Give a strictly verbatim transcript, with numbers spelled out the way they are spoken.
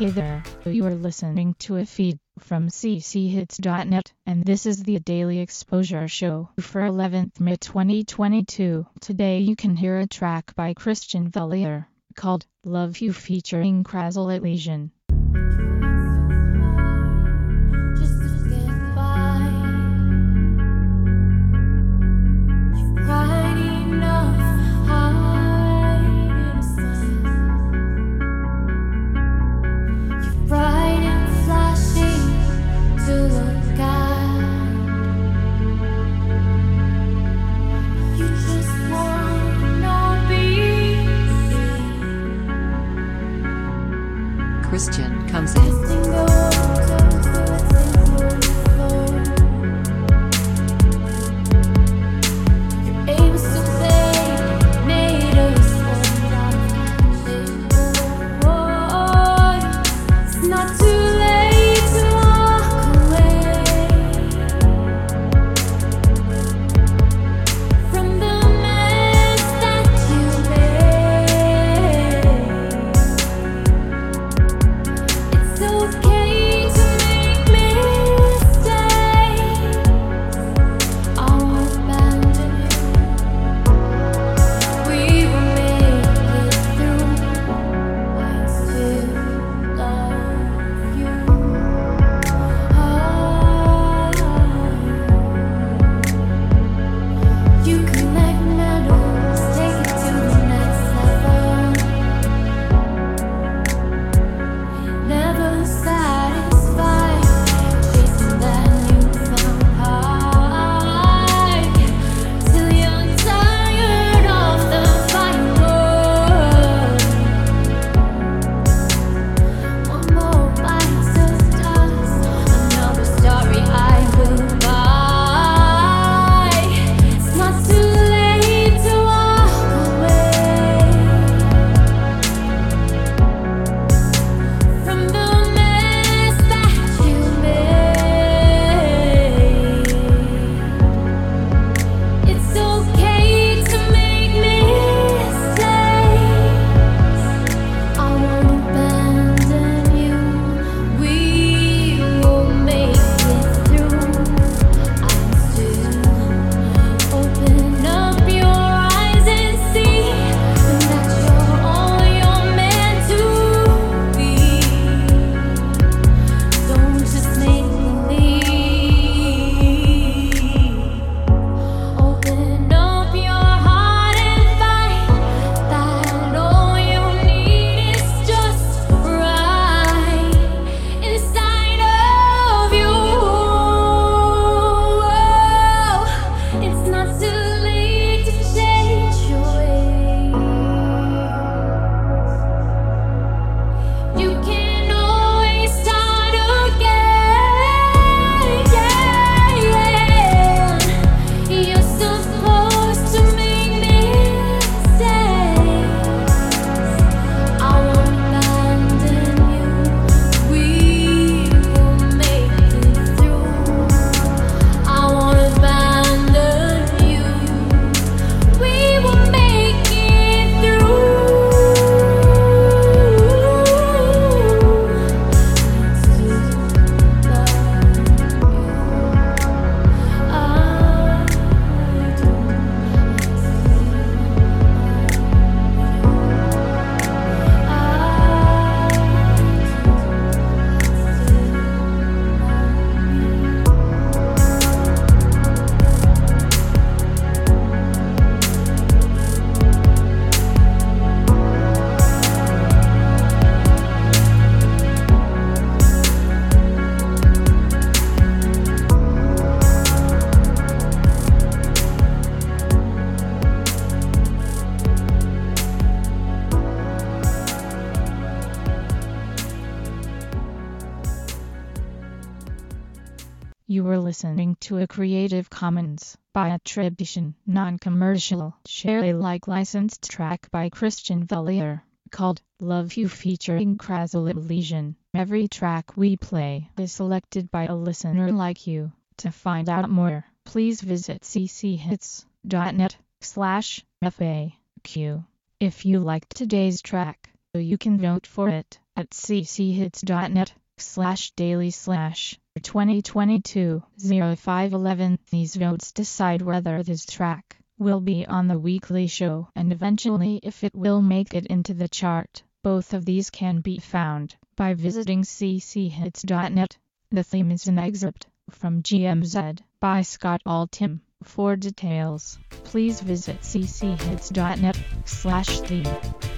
Hey there, you are listening to a feed from c c hits dot net, and this is the Daily Exposure Show for eleventh May twenty twenty-two. Today you can hear a track by Christian Vellier called Love You featuring Crazel Elysian. Christian comes in. You were listening to a Creative Commons by attribution, non-commercial, share Alike licensed track by Christian Vellier called Love You featuring Crazel Elysian. Every track we play is selected by a listener like you. To find out more, please visit c c hits dot net slash F A Q. If you liked today's track, You can vote for it at cchits.net slash daily slash 2022 0511. These votes decide whether this track will be on the weekly show and eventually if it will make it into the chart. Both of these can be found by visiting cchits.net. The theme is an excerpt from G M Z by Scott Altham. For details, please visit cchits.net slash theme.